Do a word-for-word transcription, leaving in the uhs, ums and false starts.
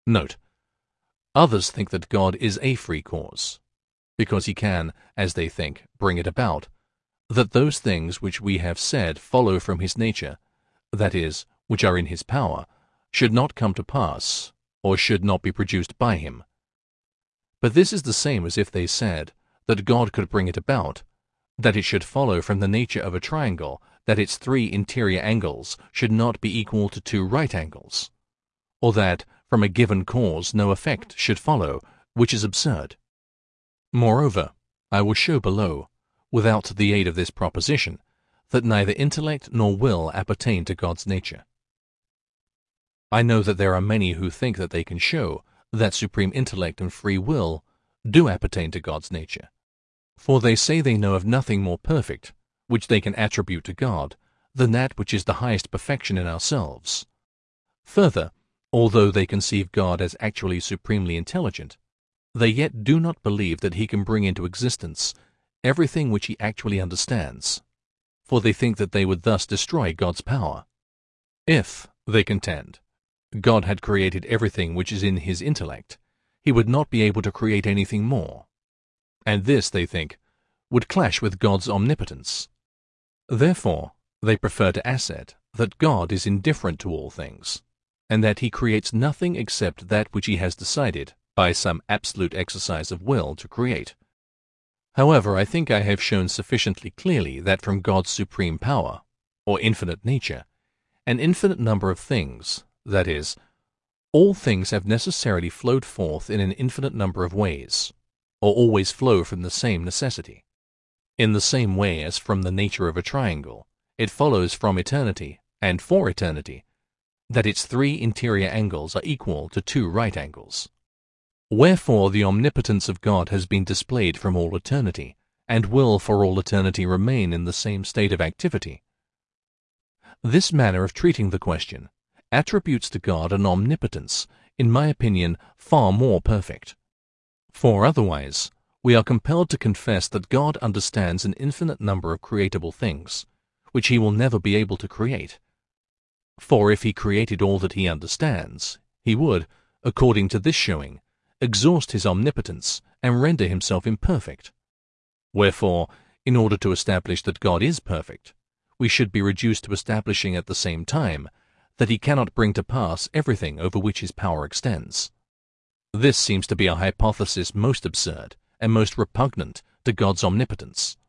Note: others think that God is a free cause, because he can, as they think, bring it about, that those things which we have said follow from his nature, that is, which are in his power, should not come to pass, or should not be produced by him. But this is the same as if they said that God could bring it about, that it should follow from the nature of a triangle that its three interior angles should not be equal to two right angles, or that from a given cause no effect should follow, which is absurd. Moreover, I will show below, without the aid of this proposition, that neither intellect nor will appertain to God's nature. I know that there are many who think that they can show that supreme intellect and free will do appertain to God's nature, for they say they know of nothing more perfect, which they can attribute to God, than that which is the highest perfection in ourselves. Further, although they conceive God as actually supremely intelligent, they yet do not believe that he can bring into existence everything which he actually understands, for they think that they would thus destroy God's power. If, they contend, God had created everything which is in his intellect, he would not be able to create anything more, and this, they think, would clash with God's omnipotence. Therefore, they prefer to assert that God is indifferent to all things, and that he creates nothing except that which he has decided, by some absolute exercise of will, to create. However, I think I have shown sufficiently clearly that from God's supreme power, or infinite nature, an infinite number of things, that is, all things have necessarily flowed forth in an infinite number of ways, or always flow from the same necessity. In the same way as from the nature of a triangle, it follows from eternity, and for eternity, that its three interior angles are equal to two right angles. Wherefore the omnipotence of God has been displayed from all eternity, and will for all eternity remain in the same state of activity. This manner of treating the question attributes to God an omnipotence, in my opinion, far more perfect. For otherwise, we are compelled to confess that God understands an infinite number of creatable things, which he will never be able to create. For if he created all that he understands, he would, according to this showing, exhaust his omnipotence and render himself imperfect. Wherefore, in order to establish that God is perfect, we should be reduced to establishing at the same time that he cannot bring to pass everything over which his power extends. This seems to be a hypothesis most absurd and most repugnant to God's omnipotence.